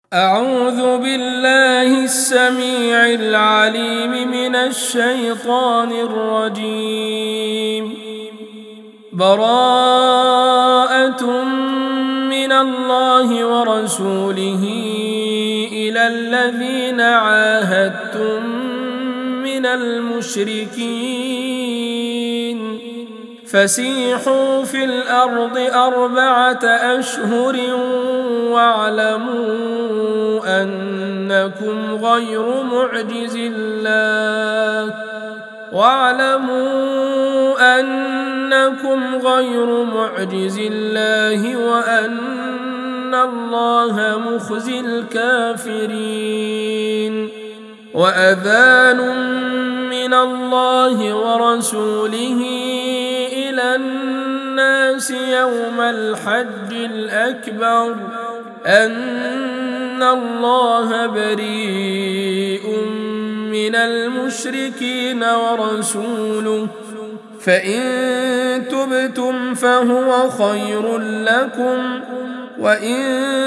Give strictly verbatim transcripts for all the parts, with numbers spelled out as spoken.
أعوذ بالله السميع العليم من الشيطان الرجيم. براءة من الله ورسوله إلى الذين عاهدتم من المشركين فسيحوا في الأرض أربعة أشهر واعلموا أنكم غير معجز الله واعلموا أنكم غير معجز الله وأن الله مخزي الكافرين. وأذان من الله ورسوله إلى الناس يوم الحج الأكبر أن الله بريء من المشركين ورسوله فإن تبتم فهو خير لكم وإن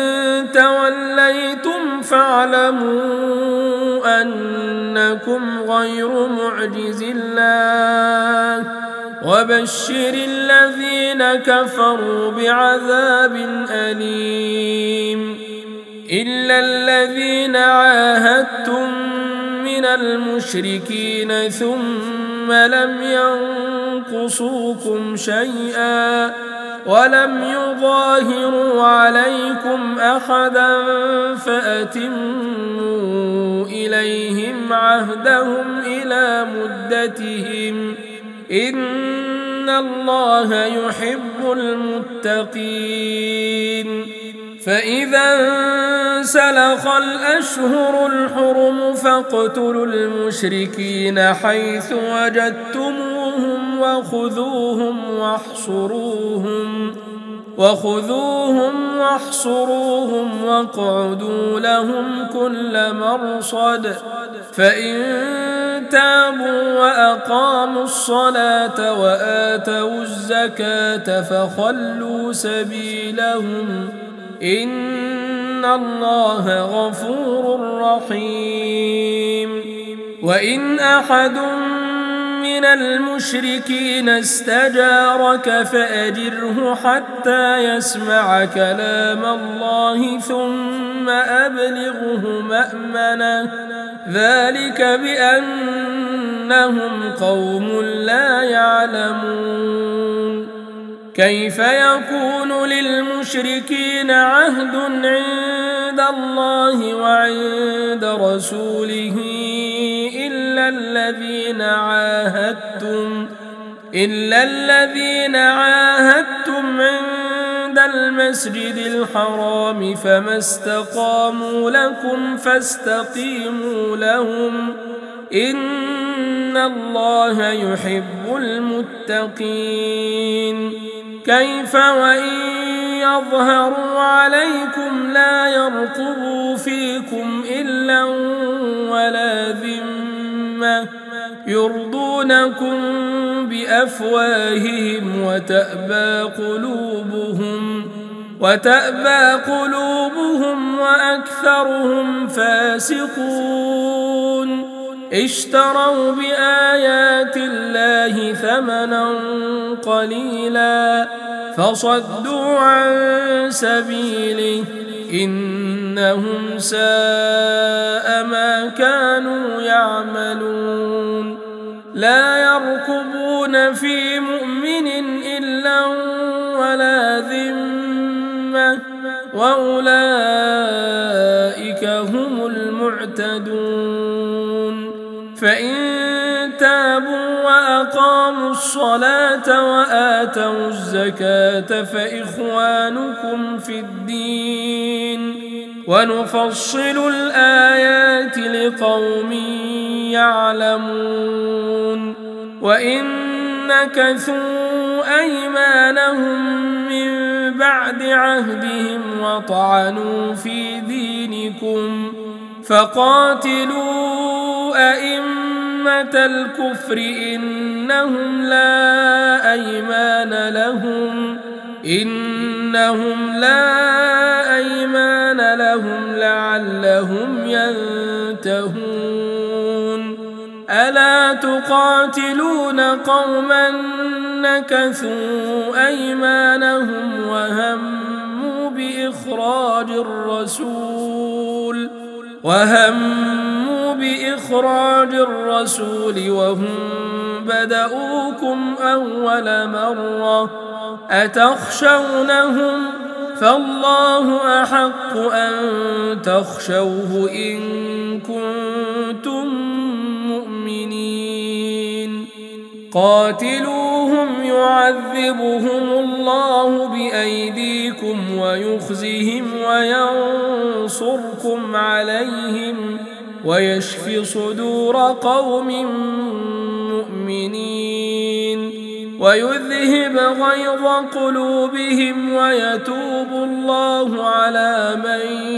توليتم فاعلموا أنكم غير معجز الله وبشر الذين كفروا بعذاب أليم. إلا الذين عاهدتم من المشركين ثم لم ينقصوكم شيئا ولم يظاهروا عليكم أحدا فأتموا إليهم عهدهم إلى مدتهم إن الله يحب المتقين. فإذا انسلخ الأشهر الحرم فاقتلوا المشركين حيث وجدتموهم وخذوهم واحصروهم وخذوهم واحصروهم واقعدوا لهم كل مرصد فإن تابوا وأقاموا الصلاة وآتوا الزكاة فخلوا سبيلهم إن الله غفور رحيم. وإن أحد من المشركين استجارك فأجره حتى يسمع كلام الله ثم أبلغه مأمنه ذلك بأنهم قوم لا يعلمون. كيف يكون للمشركين عهد عند الله وعند رسوله إلا الذين عاهدتم إلا الذين عاهدتم عند المسجد الحرام فما استقاموا لكم فاستقيموا لهم إن الله يحب المتقين. كيف وإن يظهروا عليكم لا يرقبوا فيكم إلا ولا ذمة يرضونكم بأفواههم وتأبى قلوبهم وتأبى قلوبهم وأكثرهم فاسقون. اشتروا بآيات الله ثمنا قليلا فصدوا عن سبيله إنهم ساء ما كانوا يعملون. لا يرقبون في مؤمن إلا ولا ذمة وأولئك هم المعتدون. فإن تابوا وأقاموا الصلاة وآتوا الزكاة فإخوانكم في الدين ونفصل الآيات لقوم يعلمون. وإن نكثوا أيمانهم من بعد عهدهم وطعنوا في دينكم فقاتلوا أئمة الكفر إنهم لا أيمان لهم إن إنهم لا أيمان لهم لعلهم ينتهون ألا تقاتلون قوما نكثوا أيمانهم وهموا بإخراج الرسول وهموا بإخراج الرسول وهم بدؤوكم أول مرة أتخشونهم فالله أحق أن تخشوه إن كنتم مؤمنين قاتلوهم يعذبهم الله بأيديكم ويخزهم وينصركم عليهم ويشف صدور قوم مؤمنين ويذهب غيظ قلوبهم ويتوب الله على من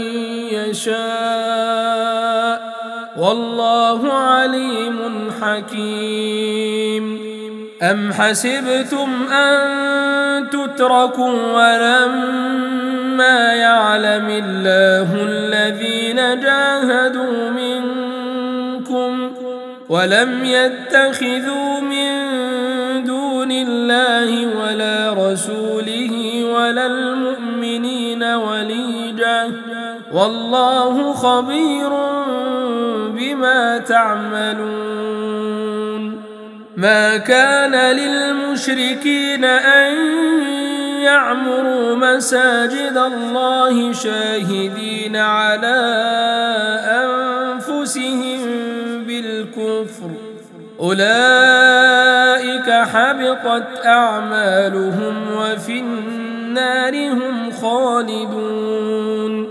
يشاء والله عليم حكيم أم حسبتم أن تتركوا ولما يعلم الله الذين جاهدوا منكم ولم يتخذوا من دون الله ولا رسوله ولا المؤمنين وليجا والله خبير بما تعملون ما كان للمشركين أن يعمروا مساجد الله شاهدين على أنفسهم بالكفر أولئك حبطت أعمالهم وفي النار هم خالدون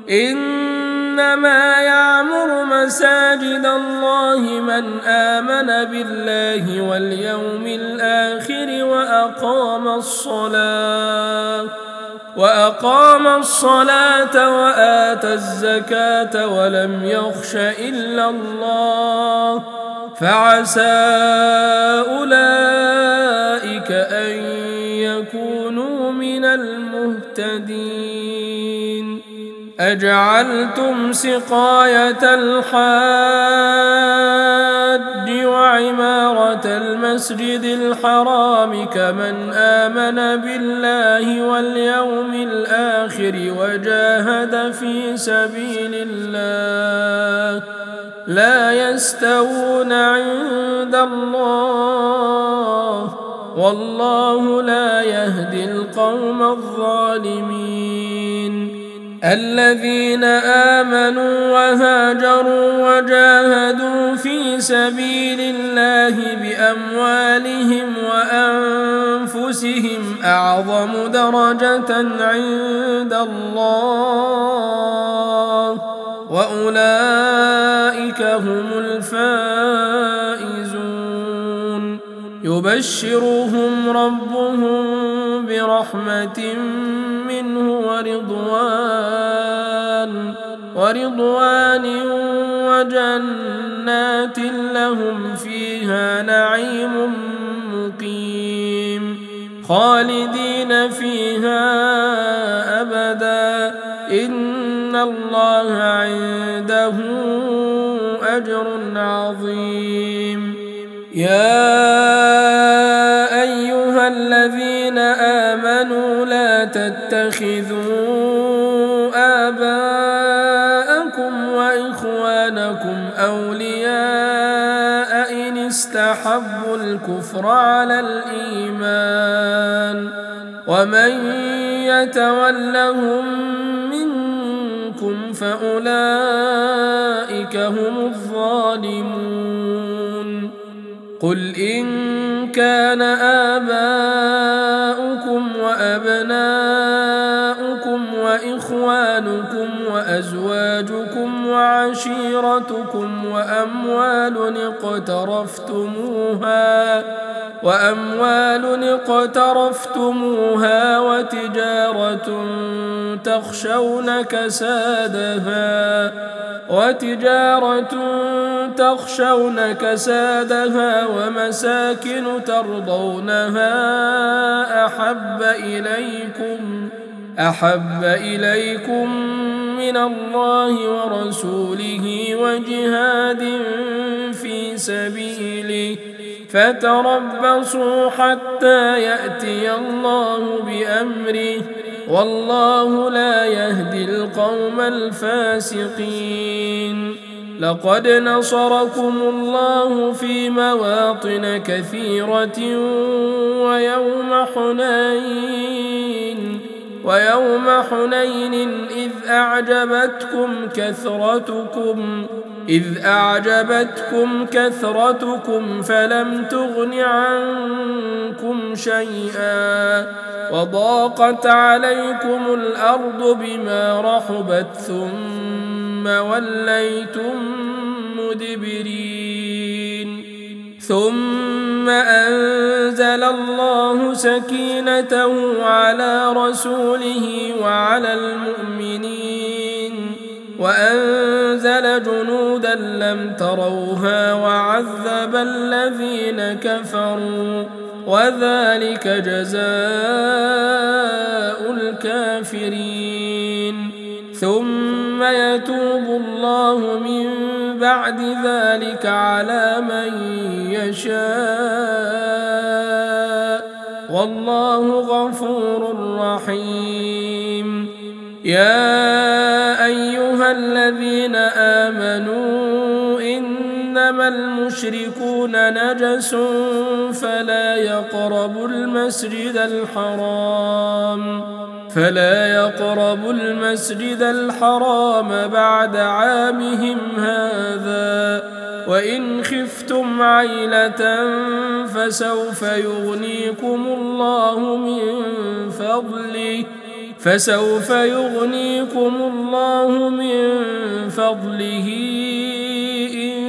إنما يعمر مساجد الله من آمن بالله واليوم الآخر وأقام الصلاة وأقام الصلاة وآتى الزكاة ولم يخش إلا الله فعسى أولئك أن يكونوا من المهتدين أجعلتم سقاية الحاج وعمارة المسجد الحرام كمن آمن بالله واليوم الآخر وجاهد في سبيل الله لا يستوون عند الله والله لا يهدي القوم الظالمين الذين آمنوا وهاجروا وجاهدوا في سبيل الله بأموالهم وأنفسهم أعظم درجة عند الله وأولئك هم الفائزون يبشرهم ربهم برحمة منه ورضوان ورضوان وجنات لهم فيها نعيم مقيم خالدين فيها أبدا إن الله عنده أجر عظيم يا أيها الذين آمنوا لا تتخذوا آباءكم وإخوانكم أولياء إن استحبوا الكفر على الإيمان ومن يتولهم منكم فأولئك هم الظالمون قل إن كان آباؤكم وأبناؤكم وإخوانكم وأزواجكم وعشيرتكم وأموال اقترفتموها وأموال اقترفتموها وتجارة تخشون كسادها وتجارة تخشون كسادها ومساكن ترضونها أحب إليكم أحب إليكم من الله ورسوله وجهاد في سبيله فتربصوا حتى يأتي الله بأمره والله لا يهدي القوم الفاسقين. لقد نصركم الله في مواطن كثيرة ويوم حنين ويوم حنين إذ أعجبتكم كثرتكم إذ أعجبتكم كثرتكم فلم تغن عنكم شيئا وضاقت عليكم الأرض بما رحبت ثم وليتم مدبرين ثم أنزل الله سكينته على رسوله وعلى المؤمنين وأنزل جنودا لم تروها وعذب الذين كفروا وذلك جزاء الكافرين. ثم يتوب الله من بعد ذلك على من يشاء والله غفور رحيم. يا أيها الذين آمنوا إنما المشركون نجس فلا يقربوا المسجد الحرام فلا يقربوا المسجد الحرام بعد عامهم هذا وإن خفتم عيلة فسوف يغنيكم الله من فضله فسوف يغنيكم الله من فضله إن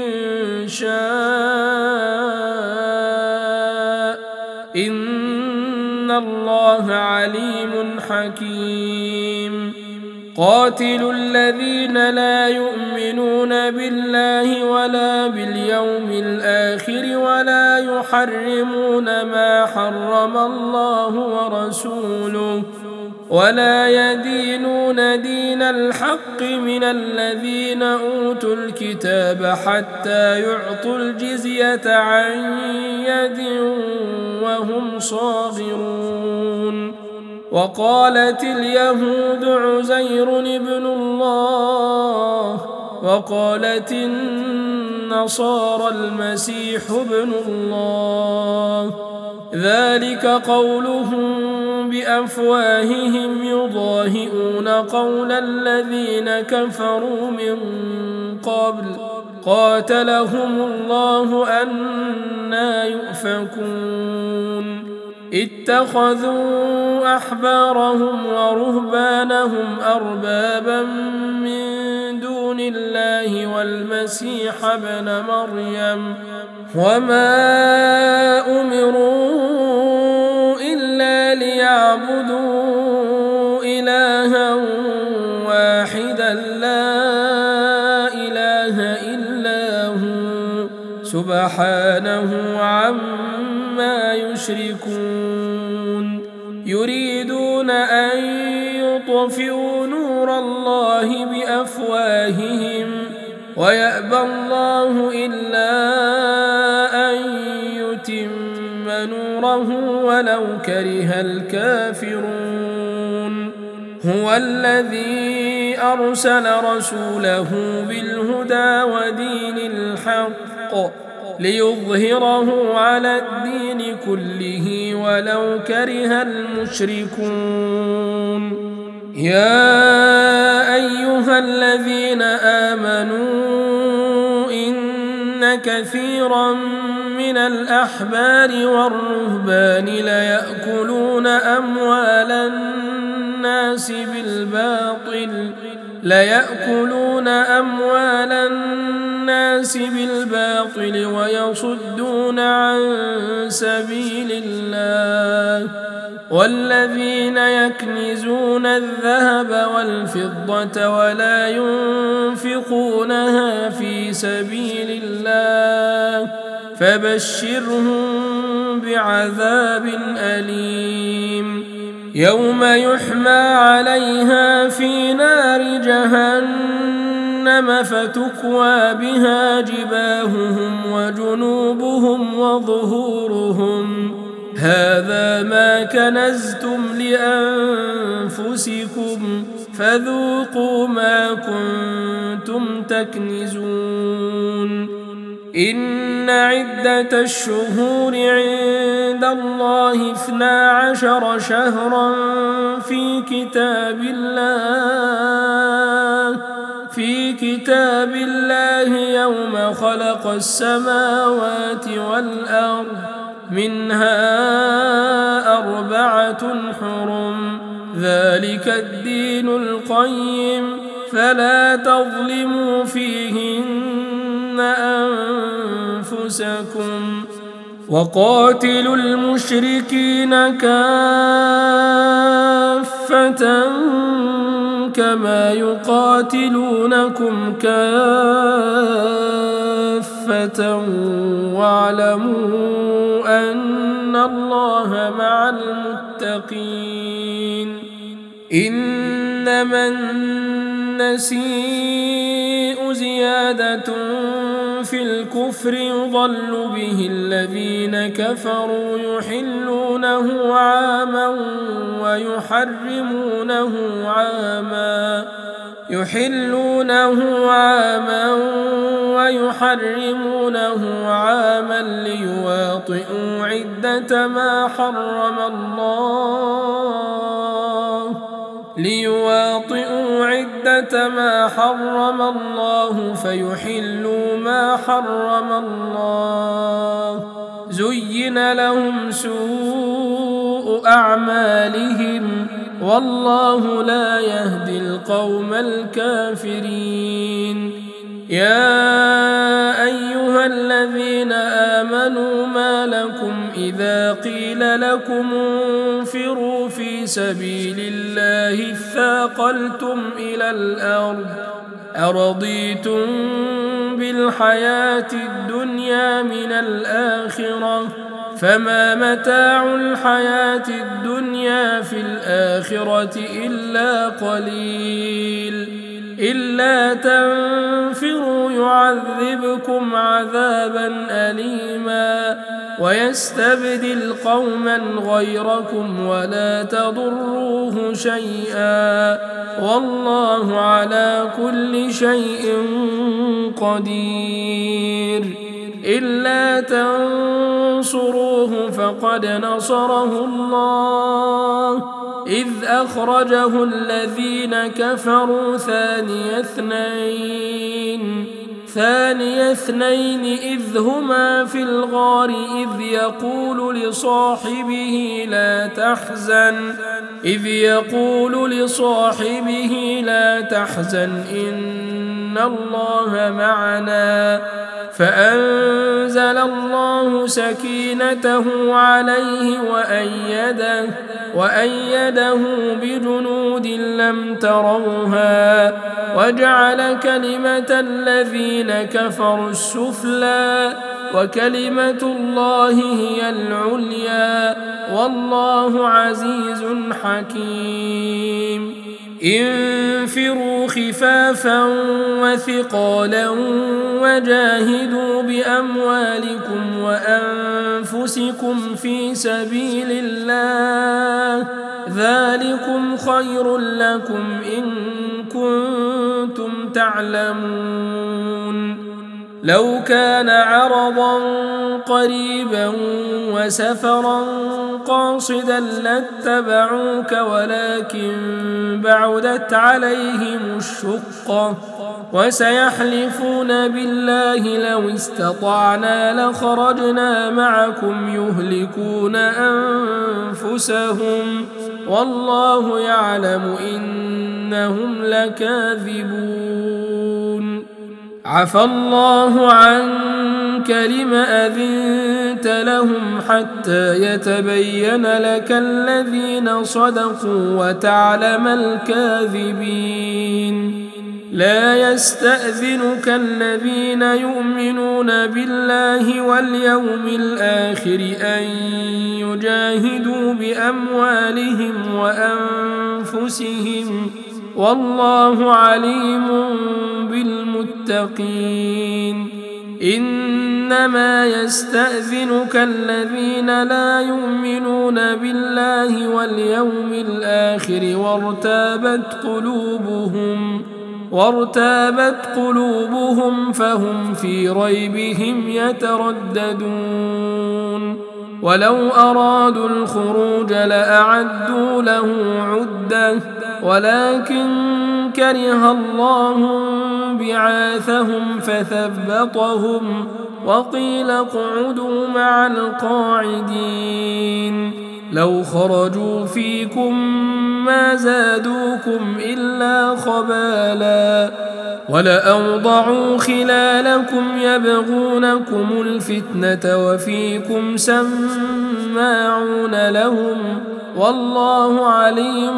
شاء إن الله عليم حكيم. قاتلوا الذين لا يؤمنون بالله ولا باليوم الآخر ولا يحرمون ما حرم الله ورسوله ولا يدينون دين الحق من الذين أوتوا الكتاب حتى يعطوا الجزية عن يد وهم صاغرون. وقالت اليهود عزير ابن الله وقالت النصارى المسيح ابن الله ذلك قولهم بأفواههم يضاهئون قول الذين كفروا من قبل قاتلهم الله أنى يؤفكون. اتخذوا أحبارهم ورهبانهم أربابا من دون الله والمسيح ابن مريم وما أمروا إلا ليعبدوا إلها واحدا لا إله إلا هو سبحانه عما يشركون. يريدون أن يطفئوا نور الله بأفواههم ويأبى الله إلا أن يتم نوره ولو كره الكافرون. هو الذي أرسل رسوله بالهدى ودين الحق ليظهره على الدين كله ولو كره المشركون. يا أيها الذين آمنوا إن كثيرا من الأحبار والرهبان ليأكلون أموال الناس بالباطل ليأكلون أموال الناس بالباطل ويصدون عن سبيل الله والذين يكنزون الذهب والفضة ولا ينفقونها في سبيل الله فبشرهم بعذاب أليم. يوم يحمى عليها في نار جهنم فتكوى بها جباههم وجنوبهم وظهورهم هذا ما كنزتم لأنفسكم فذوقوا ما كنتم تكنزون إن عدة الشهور عند الله اثنا عشر شهرا في كتاب الله في كتاب الله يوم خلق السماوات والأرض منها أربعة حرم ذلك الدين القيم فلا تظلموا فيهن أنفسكم وقاتلوا المشركين كافة كما يقاتلونكم كافة واعلموا أن الله مع المتقين إنما النسيء زيادة في الكفر يضل به الذين كفروا يحلونه عاما ويحرمونه عاما يحلونه عاما ويحرمونه عاما ليواطئوا عدة ما حرم الله ليواطئوا عدة ما حرم الله فيحلوا ما حرم الله زين لهم سوء أعمالهم والله لا يهدي القوم الكافرين يا أيها الذين آمنوا ما لكم إذا قيل لكم انفروا في سبيل الله اثاقلتم إلى الأرض أرضيتم بالحياة الدنيا من الآخرة فما متاع الحياة الدنيا في الآخرة إلا قليل إلا تنفروا يعذبكم عذابا أليما ويستبدل قوما غيركم ولا تضروه شيئا والله على كل شيء قدير إلا تنصروه فقد نصره الله إذ أخرجه الذين كفروا ثاني اثنين ثاني اثنين إذ هما في الغار إذ يقول لصاحبه لا تحزن إذ يقول لصاحبه لا تحزن إن الله معنا فأنزل الله سكينته عليه وأيده وأيده بجنود لم تروها وجعل كلمة الذين كفروا السفلى وكلمة الله هي العليا والله عزيز حكيم انفروا خفافا وثقالا وجاهدوا بأموالكم وأنفسكم في سبيل الله ذلكم خير لكم إن كنتم تعلمون لو كان عرضا قريبا وسفرا قاصدا لاتبعوك ولكن بعدت عليهم الشقة وسيحلفون بالله لو استطعنا لخرجنا معكم يهلكون أنفسهم والله يعلم إنهم لكاذبون عفى الله عنك لم أذنت لهم حتى يتبين لك الذين صدقوا وتعلم الكاذبين لا يستأذنك الذين يؤمنون بالله واليوم الآخر أن يجاهدوا بأموالهم وأنفسهم والله عليم بالمتقين إنما يستأذنك الذين لا يؤمنون بالله واليوم الآخر وارتابت قلوبهم وارتابت قلوبهم فهم في ريبهم يترددون ولو أرادوا الخروج لأعدوا له عدة ولكن كره الله بعاثهم فثبطهم وقيل اقعدوا مع القاعدين لو خرجوا فيكم ما زادوكم إلا خبالا ولأوضعوا خلالكم يبغونكم الفتنة وفيكم سماعون لهم والله عليم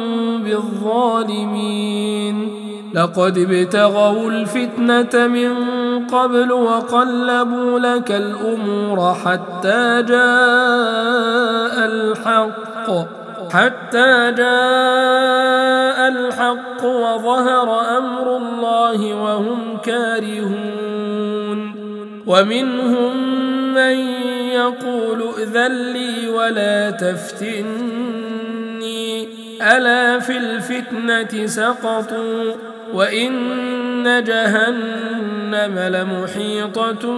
بالظالمين لقد ابتغوا الفتنة من قبل وقلبوا لك الأمور حتى جاء الحق حتى جاء الحق وظهر أمر الله وهم كارهون ومنهم من يقول ائذن لي ولا تفتني ألا في الفتنة سقطوا وإن جهنم لمحيطة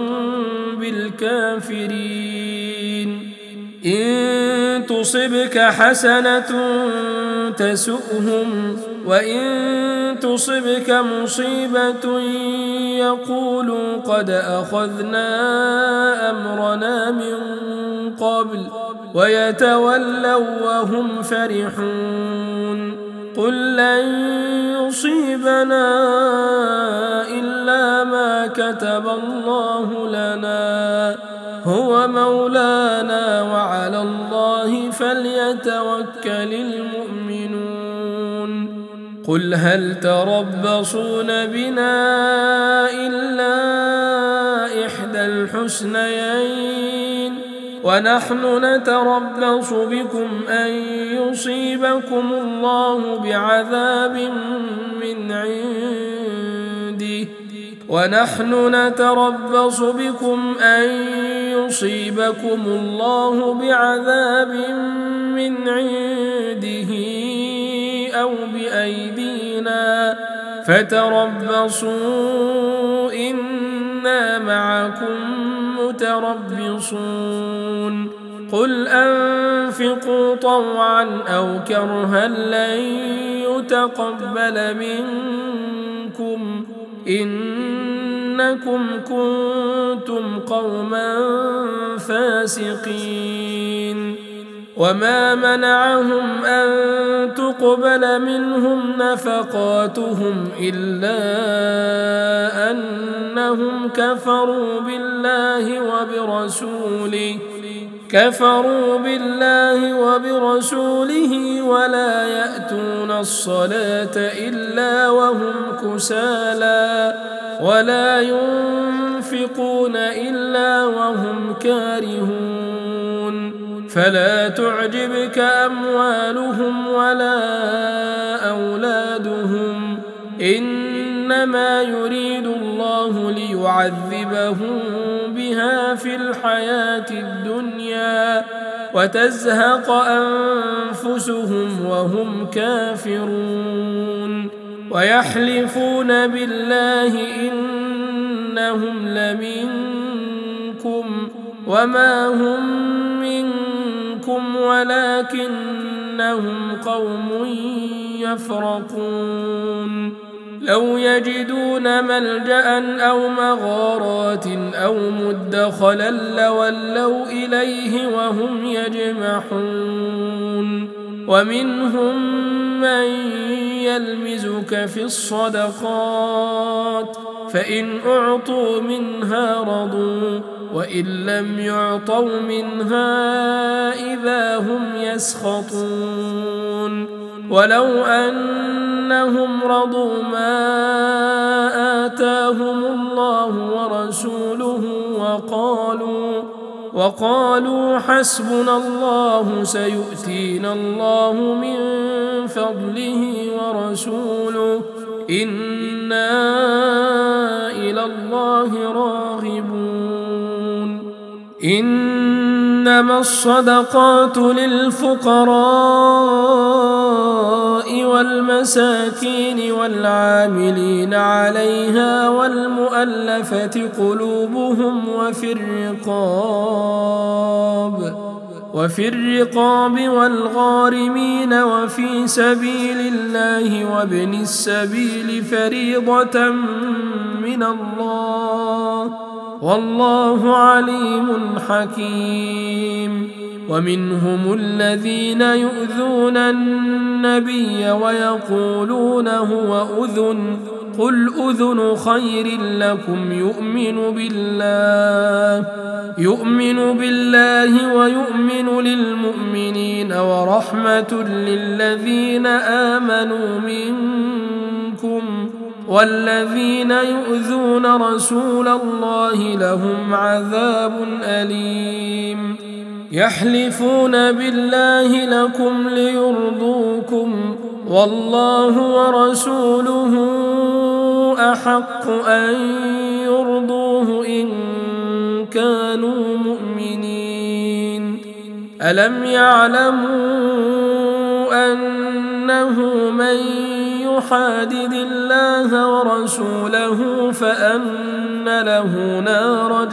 بالكافرين إن تصبك حسنة تسؤهم وإن تصبك مصيبة يقولوا قد أخذنا أمرنا من قبل ويتولوا وهم فرحون قل لن يصيبنا إلا ما كتب الله لنا هو مولانا وعلى الله فليتوكل المؤمنون قل هل تربصون بنا إلا إحدى الحسنيين ونحن نتربص بكم أن يصيبكم الله بعذاب من عنده ونحن نتربص بكم أن يصيبكم الله بعذاب من عنده أو بأيدينا فتربصوا إنا معكم متربصون قل أنفقوا طوعا أو كرها لن يتقبل منكم إنكم كنتم قوما فاسقين وما منعهم أن تقبل منهم نفقاتهم إلا أنهم كفروا بالله وبرسوله كفروا بالله وبرسوله ولا يأتون الصلاة إلا وهم كسالى ولا ينفقون إلا وهم كارهون فلا تعجبك أموالهم ولا أولادهم إنما يريد الله ليعذبهم بها في الحياة الدنيا وتزهق أنفسهم وهم كافرون ويحلفون بالله إنهم لمنكم وما هم منكم ولكنهم قوم يفرقون لو يجدون ملجأ أو مغارات أو مدخلا لولوا إليه وهم يجمحون ومنهم من يلمزك في الصدقات فإن أعطوا منها رضوا وإن لم يعطوا منها إذا هم يسخطون ولو أنهم رضوا ما آتاهم الله ورسوله وقالوا وقالوا حسبنا الله سيؤتينا الله من فضله ورسوله إنا إلى الله راغبون. إنما الصدقات للفقراء والمساكين والعاملين عليها والمؤلفة قلوبهم وفي الرقاب وفي الرقاب والغارمين وفي سبيل الله وابن السبيل فريضة من الله والله عليم حكيم. ومنهم الذين يؤذون النبي ويقولون هو أذن قل أذن خير لكم يؤمن بالله يؤمن بالله ويؤمن للمؤمنين ورحمة للذين آمنوا منكم والذين يؤذون رسول الله لهم عذاب أليم. يحلفون بالله لكم ليرضوكم والله ورسوله أحق أن يرضوه إن كانوا مؤمنين. ألم يعلموا أنه من يحادد الله ورسوله فأن له نار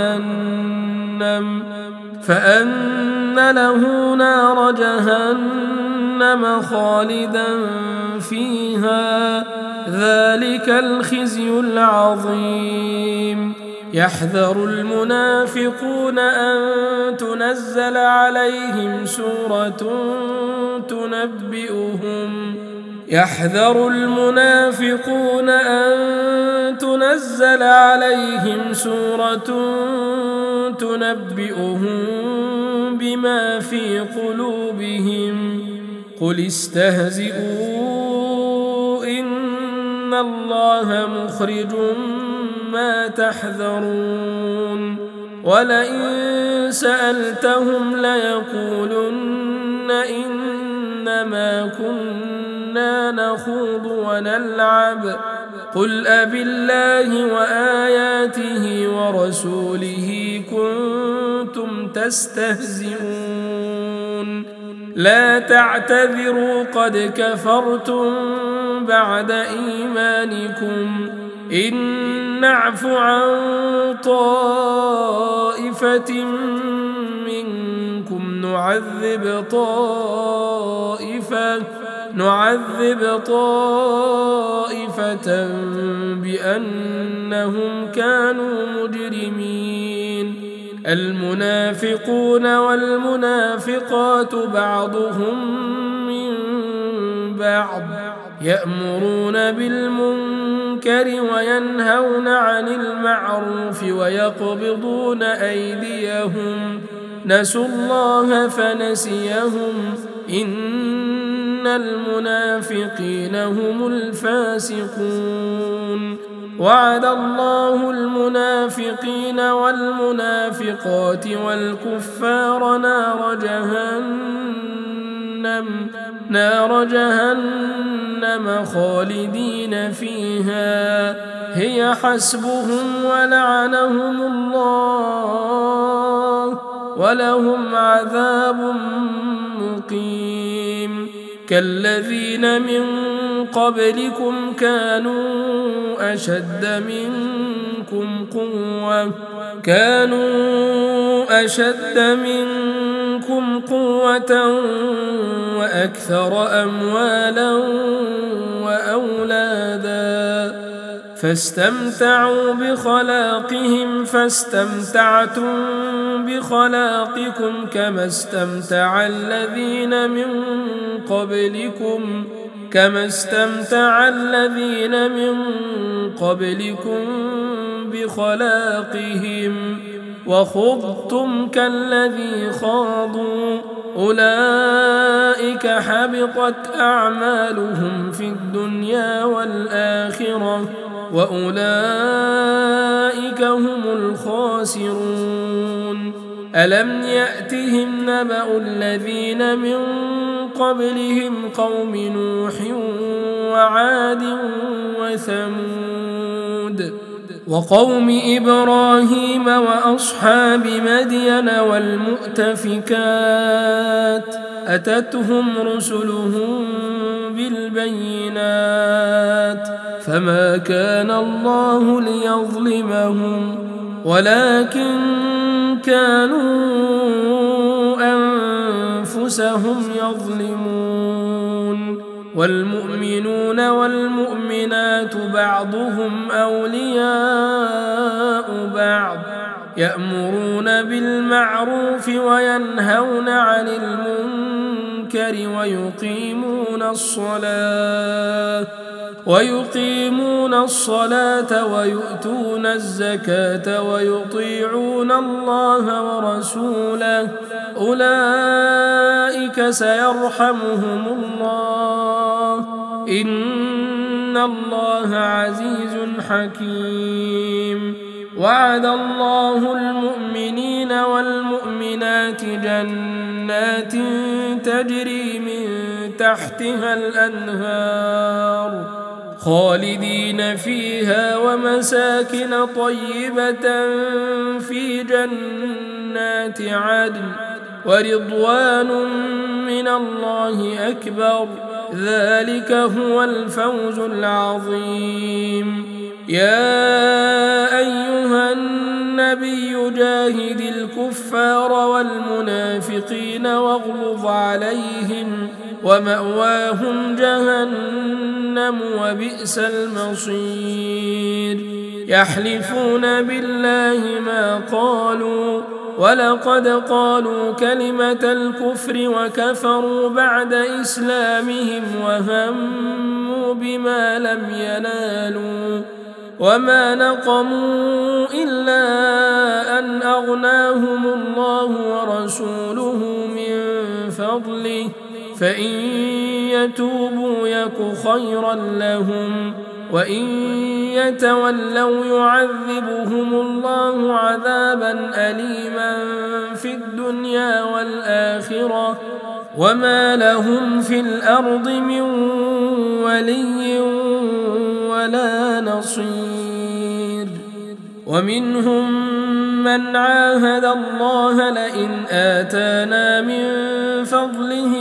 جهنم فأن له نار جهنم خالدا فيها ذلك الخزي العظيم. يحذر المنافقون أن تنزل عليهم سورة تنبئهم يحذر المنافقون أن تنزل عليهم سورة تنبئهم بما في قلوبهم قل استهزئوا إن الله مخرج ما تحذرون. ولئن سألتهم ليقولن إنما كنا نخوض ونلعب قل أبالله وآياته ورسوله كنتم تستهزئون لا تعتذروا قد كفرتم بعد إيمانكم إن نعف عن طائفة منكم نعذب طائفة نعذب طائفة بأنهم كانوا مجرمين. المنافقون والمنافقات بعضهم من بعض يأمرون بالمنكر وينهون عن المعروف ويقبضون أيديهم نسوا الله فنسيهم إن المنافقين هم الفاسقون. وعد الله المنافقين والمنافقات والكفار نار جهنم نار جهنم خالدين فيها هي حسبهم ولعنهم الله ولهم عذاب مقيم. كالذين من قبلكم كانوا أشد منكم قوة كانوا أشد منكم قوة وأكثر أموالا وأولادا فاستمتعوا بخلاقهم فاستمتعتم بخلاقكم كما استمتع الذين من قبلكم كما استمتع الذين من قبلكم بخلاقهم وخضتم كالذي خاضوا أولئك حبطت أعمالهم في الدنيا والآخرة وأولئك هم الخاسرون. ألم يأتهم نبأ الذين من قبلهم قوم نوح وعاد وثمود وقوم إبراهيم وأصحاب مدين والمؤتفكات أتتهم رسلهم بالبينات فما كان الله ليظلمهم ولكن كانوا أنفسهم يظلمون. والمؤمنون والمؤمنات بعضهم أولياء بعض يأمرون بالمعروف وينهون عن المنكر ويقيمون الصلاة ويقيمون الصلاة ويؤتون الزكاة ويطيعون الله ورسوله أولئك سيرحمهم الله إن الله عزيز حكيم. وعد الله المؤمنين والمؤمنات جنات تجري من تحتها الأنهار خالدين فيها ومساكن طيبة في جنات عدن ورضوان من الله أكبر ذلك هو الفوز العظيم. يا أيها النبي جاهد الكفار والمنافقين واغلظ عليهم ومأواهم جهنم وبئس المصير. يحلفون بالله ما قالوا ولقد قالوا كلمة الكفر وكفروا بعد إسلامهم وهموا بما لم ينالوا وما نقموا إلا أن أغناهم الله ورسوله من فضله فإن يتوبوا يك خيرا لهم وإن يتولوا يعذبهم الله عذابا أليما في الدنيا والآخرة وما لهم في الأرض من ولي ولا نصير. ومنهم من عاهد الله لئن آتانا من فضله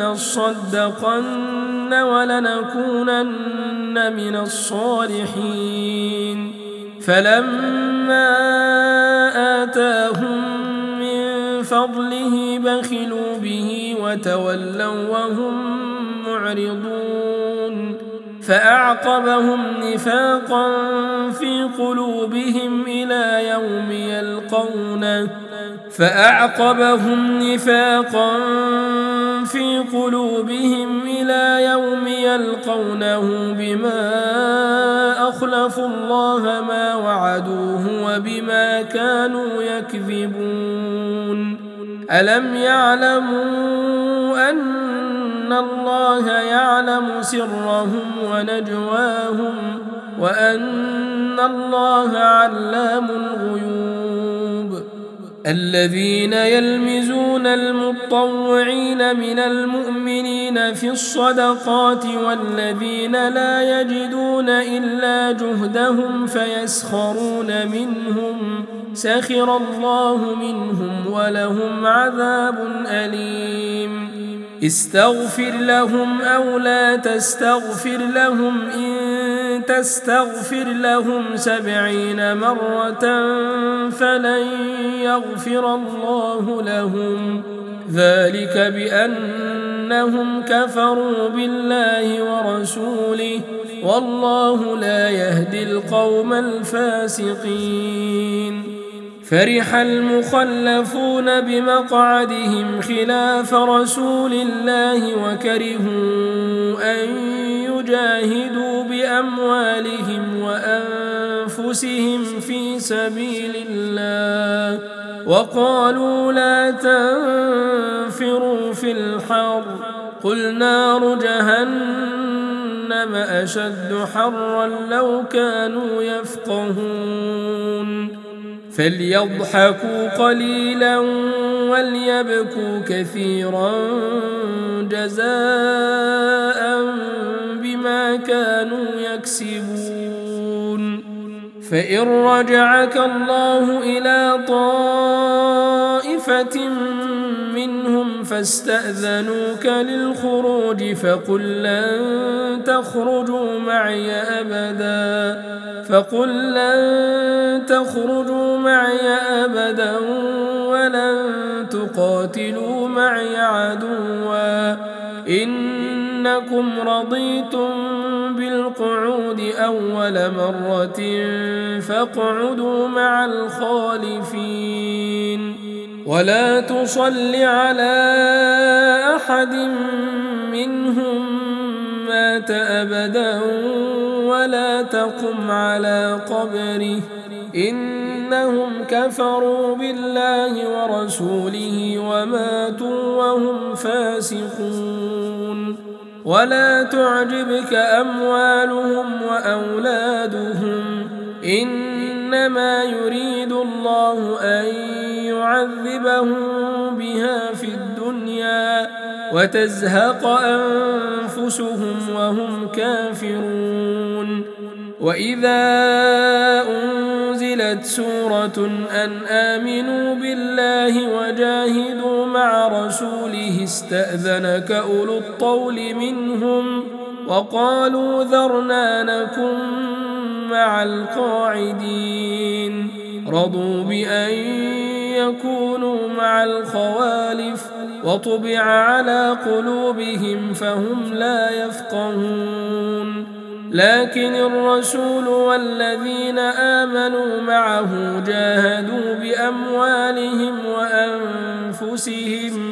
لنصدقن ولنكونن من الصالحين فلما آتاهم من فضله بخلوا به وتولوا وهم معرضون فأعقبهم نفاقا في قلوبهم إلى يوم يلقونه فأعقبهم نفاقا في قلوبهم إلى يوم يلقونه بما أخلفوا الله ما وعدوه وبما كانوا يكذبون. ألم يعلموا أن الله يعلم سرهم ونجواهم وأن الله علام الغيوب. الذين يلمزون المطوعين من المؤمنين في الصدقات والذين لا يجدون إلا جهدهم فيسخرون منهم سخر الله منهم ولهم عذاب أليم. استغفر لهم أو لا تستغفر لهم إن تستغفر لهم سبعين مرة فلن يغفر الله لهم ذلك بأنهم كفروا بالله ورسوله والله لا يهدي القوم الفاسقين. فرح المخلفون بمقعدهم خلاف رسول الله وكرهوا أن يجاهدوا بأموالهم أنفسهم في سبيل الله وقالوا لا تنفروا في الحر قل نار جهنم أشد حرا لو كانوا يفقهون فليضحكوا قليلا وليبكوا كثيرا جزاء بما كانوا يكسبون فإن رجعك الله إلى طائفة منهم فاستأذنوك للخروج فقل لن تخرجوا معي أبدا فقل لن تخرجوا معي أبدا ولن تقاتلوا معي عدوا إنكم رضيتم بالقعود أول مرة فاقعدوا مع الخالفين ولا تصل على أحد منهم مات أبدا ولا تقم على قبره إنهم كفروا بالله ورسوله وماتوا وهم فاسقون ولا تعجبك أموالهم وأولادهم إنما يريد الله أن يعذبهم بها في الدنيا وتزهق أنفسهم وهم كافرون وإذا أنزلت سورة أن آمنوا بالله وجاهدوا مع رسوله استأذنك أولو الطول منهم وقالوا ذرنا نكن مع القاعدين رضوا بأن يكونوا مع الخوالف وطبع على قلوبهم فهم لا يفقهون لكن الرسول والذين آمنوا معه جاهدوا بأموالهم وأنفسهم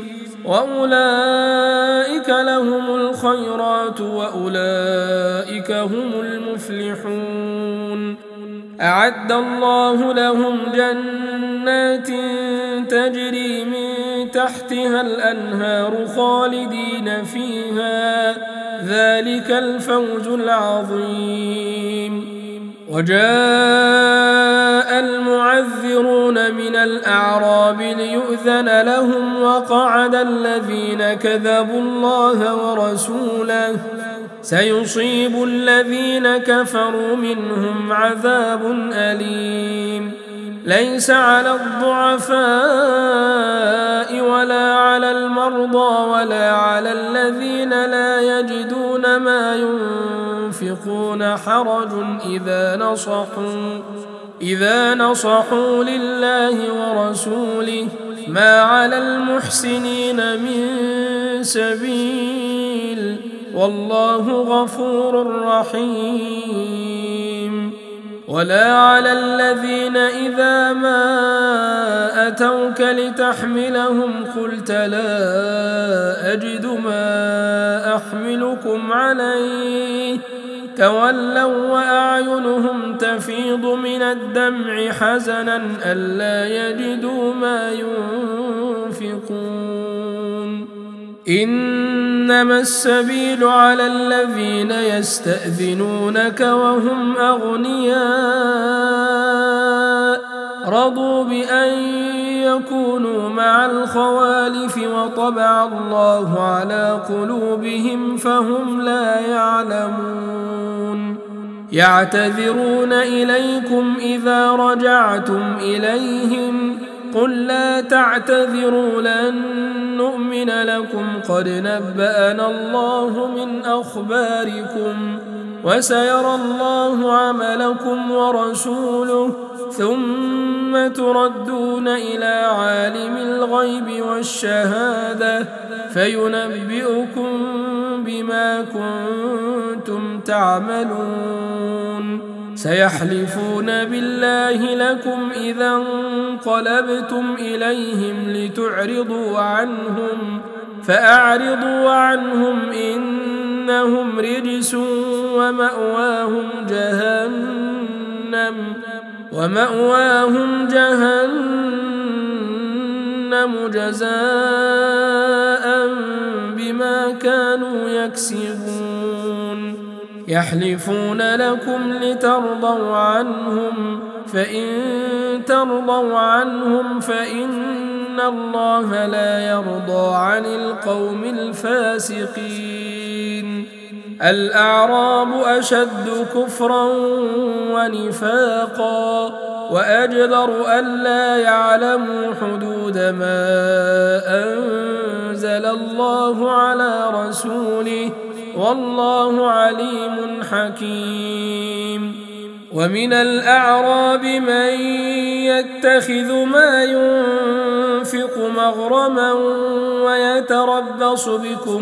وأولئك لهم الخيرات وأولئك هم المفلحون أعد الله لهم جنات تجري من تحتها الأنهار خالدين فيها ذلك الفوز العظيم وجاء المعذرون من الأعراب ليؤذن لهم وقعد الذين كذبوا الله ورسوله سيصيب الذين كفروا منهم عذاب أليم ليس على الضعفاء ولا على المرضى ولا على الذين لا يجدون ما ينفقون حرج إذا نصحوا إذا نصحوا لله ورسوله ما على المحسنين من سبيل والله غفور رحيم ولا على الذين إذا ما أتوك لتحملهم قلت لا أجد ما أحملكم عليه تولوا وأعينهم تفيض من الدمع حزنا ألا يجدوا ما ينفقون إنما السبيل على الذين يستأذنونك وهم أغنياء رضوا بأن يكونوا مع الخوالف وطبع الله على قلوبهم فهم لا يعلمون يعتذرون إليكم إذا رجعتم إليهم قل لا تعتذروا لن نؤمن لكم قد نبأنا الله من أخباركم وسيرى الله عملكم ورسوله ثم تردون إلى عالم الغيب والشهادة فينبئكم بما كنتم تعملون سيحلفون بالله لكم إذا انقلبتم إليهم لتعرضوا عنهم فأعرضوا عنهم إنهم رجس ومأواهم جهنم ومأواهم جهنم جزاء بما كانوا يكسبون يحلفون لكم لترضوا عنهم فإن ترضوا عنهم فإن الله لا يرضى عن القوم الفاسقين الأعراب أشد كفرا ونفاقا وأجدر ألا يعلموا حدود ما أنزل الله على رسوله والله عليم حكيم ومن الأعراب من يتخذ ما ينفق مغرما ويتربص بكم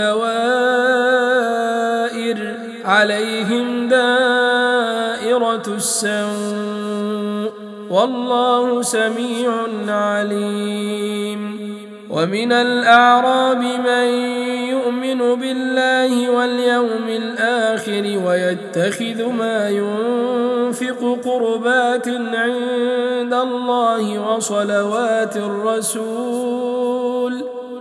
الدوائر عليهم دائرة السوء والله سميع عليم ومن الأعراب من يؤمن بالله واليوم الآخر ويتخذ ما ينفق قربات عند الله وصلوات الرسول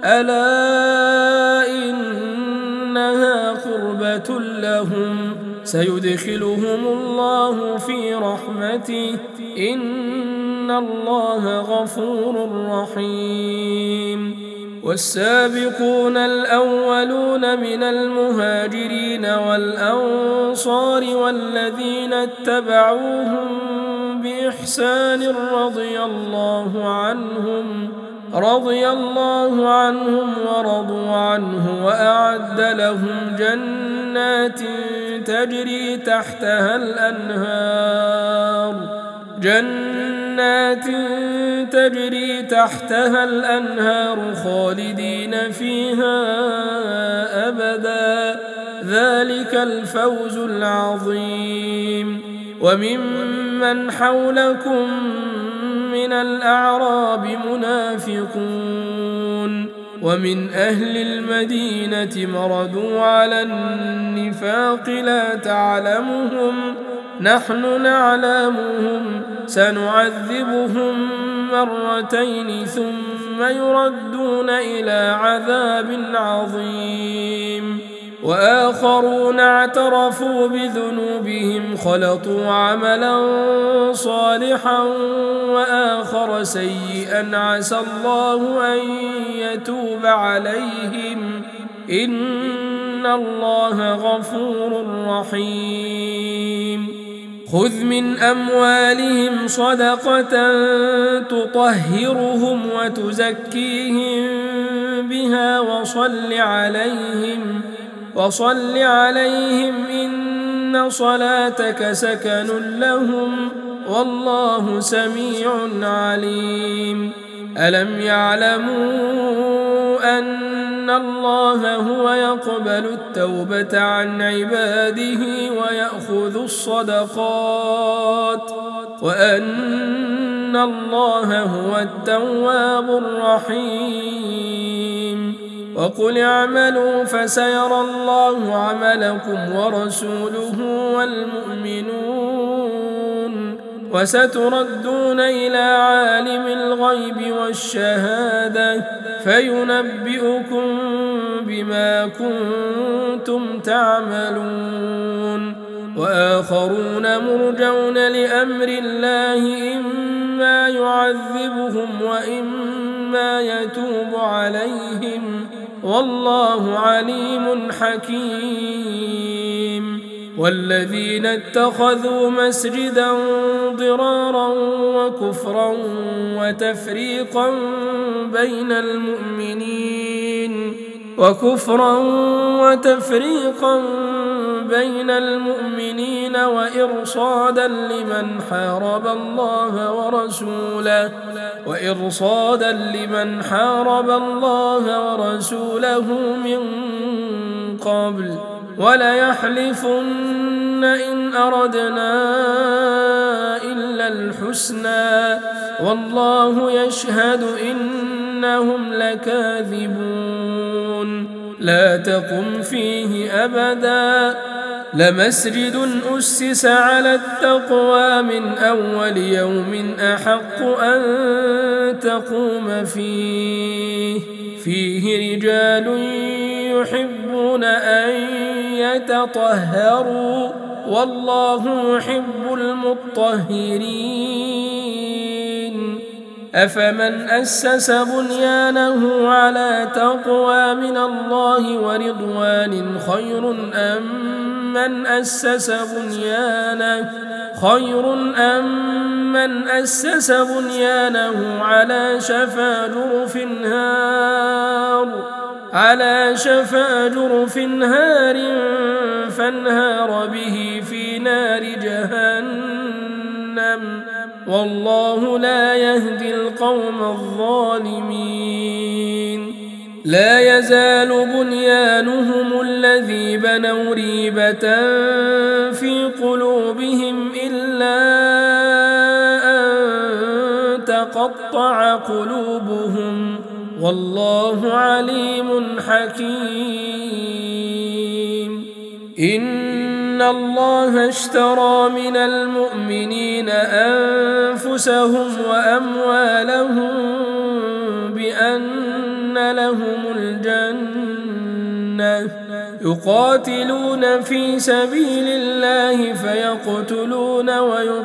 ألا إنها قربة لهم سيدخلهم الله في رحمته إن الله غفور رحيم والسابقون الأولون من المهاجرين والأنصار والذين اتبعوهم بإحسان رضي الله عنهم رضي الله عنهم ورضوا عنه وأعد لهم جنات تجري تحتها الأنهار جنات تجري تحتها الأنهار خالدين فيها أبدا ذلك الفوز العظيم وممن حولكم من الأعراب منافقون ومن أهل المدينة مردوا على النفاق لا تعلمهم نحن نعلمهم سنعذبهم مرتين ثم يردون إلى عذاب عظيم وآخرون اعترفوا بذنوبهم خلطوا عملا صالحا وآخر سيئا عسى الله أن يتوب عليهم إن الله غفور رحيم خذ من أموالهم صدقة تطهرهم وتزكيهم بها وصل عليهم وصل عليهم إن صلاتك سكن لهم والله سميع عليم ألم يعلموا أن الله هو يقبل التوبة عن عباده ويأخذ الصدقات وأن الله هو التواب الرحيم وقل اعملوا فسيرى الله عملكم ورسوله والمؤمنون وستردون إلى عالم الغيب والشهادة فينبئكم بما كنتم تعملون وآخرون مرجون لأمر الله إما يعذبهم وإما يتوب عليهم والله عليم حكيم والذين اتخذوا مسجدا ضرارا وكفرا وتفريقا بين المؤمنين وكفرا وتفريقا بين المؤمنين وإرصادا لمن حارب الله ورسوله وإرصادا لمن حارب الله ورسوله من قبل وليحلفن إن أردنا إلا الحسنى والله يشهد إنهم لكاذبون لا تقم فيه أبدا لمسجد أسس على التقوى من أول يوم أحق أن تقوم فيه فيه رجال يحبون أن يتطهروا والله يحب المطهرين أفمن أسس بنيانه على تقوى من الله ورضوان خير أم من أسس بنيانه خير أم من أسس بنيانه على شفا جرف هار على شفا جرف هار فانهار به في نار جهنم والله لا يهدي القوم الظالمين لا يزال بنيانهم الذي بنوا ريبة في قلوبهم إلا أن تقطع قلوبهم والله عليم حكيم إن الله اشترى من المؤمنين أنفسهم وأموالهم بأن لهم الجنة يقاتلون في سبيل الله فيقتلون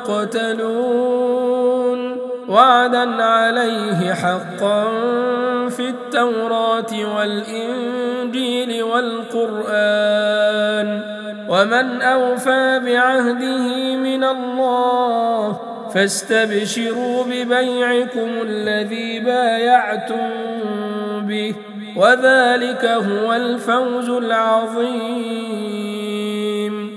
ويقتلون وعدا عليه حقا في التوراة والإنجيل والقرآن ومن أوفى بعهده من الله فاستبشروا ببيعكم الذي بايعتم به وذلك هو الفوز العظيم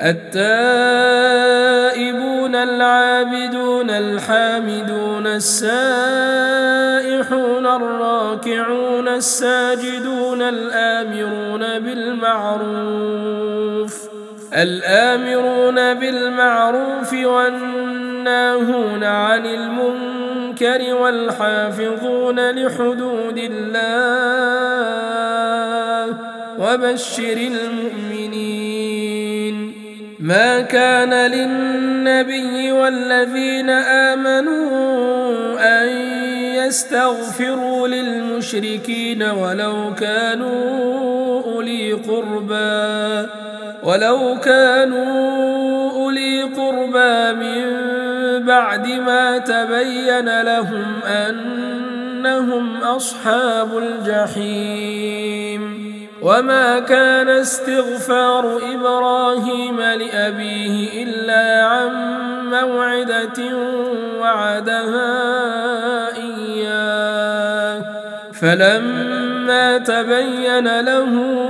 التائبون العابدون الحامدون السائحون الراكعون الساجدون الآمرون بالمعروف الآمرون بالمعروف والناهون عن المنكر والحافظون لحدود الله وبشر المؤمنين ما كان للنبي والذين آمنوا أن يستغفروا للمشركين ولو كانوا أولي قربى ولو كانوا أولي قربى من بعد ما تبين لهم أنهم أصحاب الجحيم وما كان استغفار إبراهيم لأبيه إلا عن موعدة وعدها إياه فلما تبين له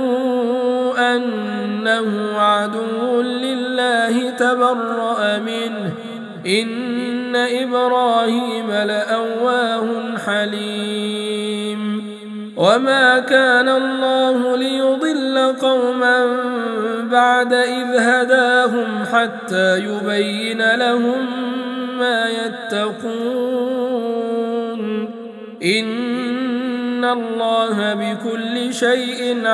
أنه عدو لله تبرأ منه إن إبراهيم لأواه حليم وما كان الله ليضل قوما بعد إذ هداهم حتى يبين لهم ما يتقون إن الله بكل شيء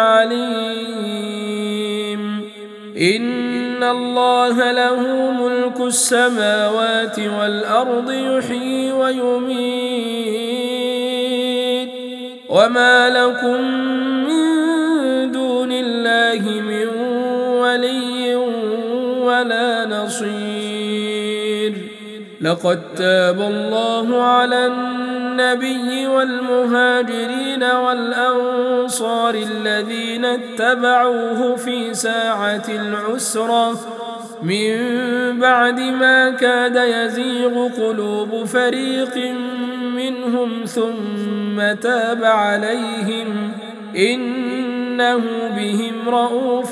عليم إن الله له ملك السماوات والأرض يحيي ويميت وما لكم من دون الله من ولي ولا نصير لقد تاب الله على النبي والمهاجرين والأنصار الذين اتبعوه في ساعة العسرة من بعد ما كاد يزيغ قلوب فريق منهم ثم تاب عليهم إنه بهم رءوف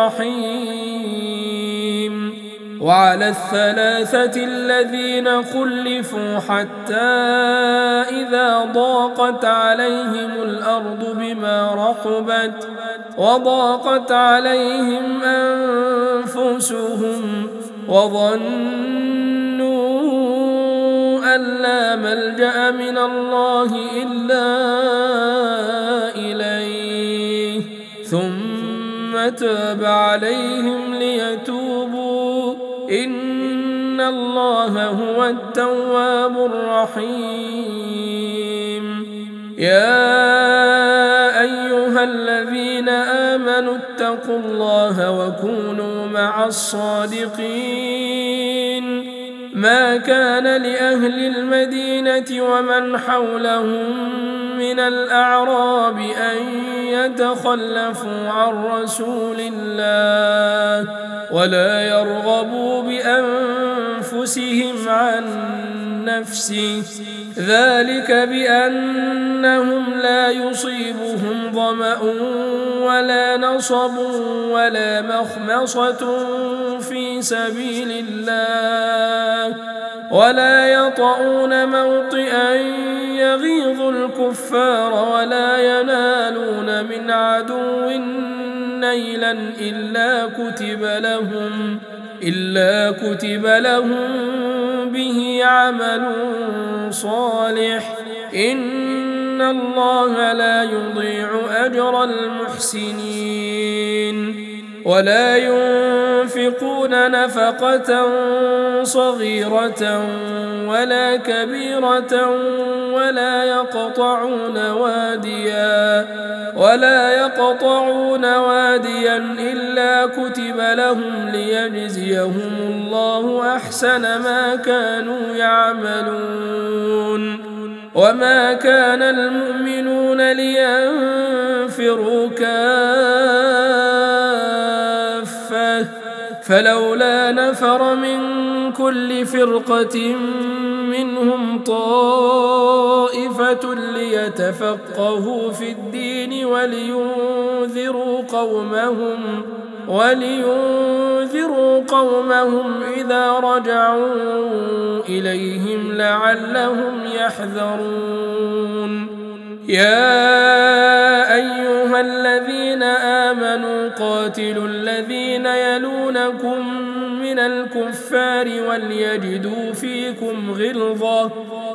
رحيم وعلى الثلاثة الذين خلفوا حتى إذا ضاقت عليهم الأرض بما رحبت وضاقت عليهم أنفسهم وظنوا أن لا ملجأ من الله إلا إليه ثم تاب عليهم ليتوبوا الله هو التواب الرحيم. يا أيها الذين آمنوا اتقوا الله وكونوا مع الصادقين. ما كان لأهل المدينة ومن حولهم من الأعراب أن يتخلفوا عن رسول الله ولا يرغبوا بأنفسهم عن نفسه، ذلك بأنهم لا يصيبهم ظمأ ولا نصب ولا مخمصة في سبيل الله ولا يطؤون موطئا يغيظ الكفار ولا ينالون من عدو نيلا إلا كتب لهم إلا كتب لهم به عمل صالح، إن الله لا يضيع أجر المحسنين. ولا ينفقون نفقة صغيرة ولا كبيرة ولا يقطعون واديا ولا يقطعون واديا إلا كتب لهم ليجزيهم الله أحسن ما كانوا يعملون. وما كان المؤمنون لينفروا كافة فلولا نفر من كل فرقة منهم طائفة ليتفقهوا في الدين ولينذروا قومهم ولينذروا قومهم إذا رجعوا إليهم لعلهم يحذرون. يا أيها الذين آمنوا قاتلوا الذين يلونكم من الكفار وليجدوا فيكم غلظة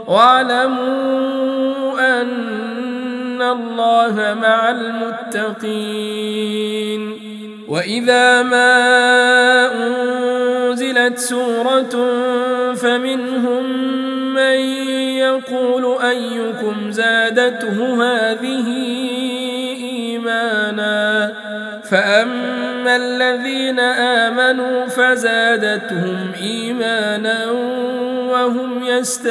واعلموا أن الله مع المتقين. وإذا ما أنزلت سورة فمنهم من يقول أيكم زادته هذه إيمانا فأما الذين آمنوا فزادتهم إيمانا وهم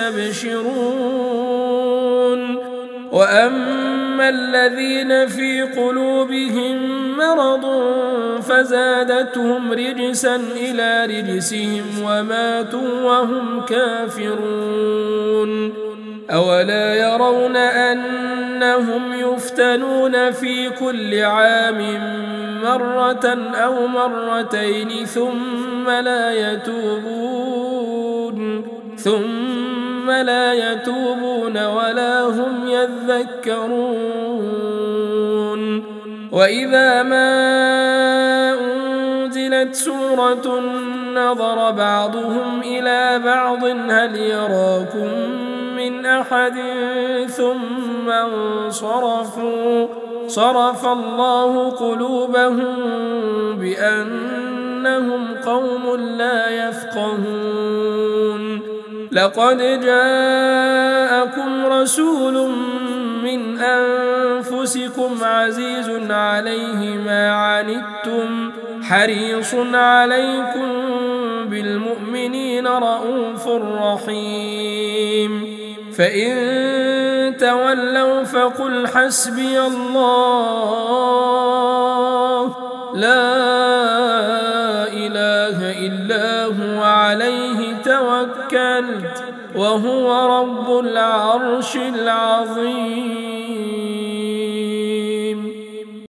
يستبشرون، وأما الذين في قلوبهم مرض فزادتهم رجسا إلى رجسهم وماتوا وهم كافرون. أولا يرون أنهم يفتنون في كل عام مرة أو مرتين ثم لا يتوبون ثم لا يتوبون ولا هم يذكرون. وإذا ما أنزلت سورة نظر بعضهم إلى بعض هل يراكم من أحد ثم انصرفوا صرف الله قلوبهم بأنهم قوم لا يفقهون. لقد جاءكم رسول من أنفسكم عزيز عليه ما عنتم حريص عليكم بالمؤمنين رؤوف رحيم. فإن تولوا فقل حسبي الله لا إله إلا هو عليه توكلت وهو رب العرش العظيم.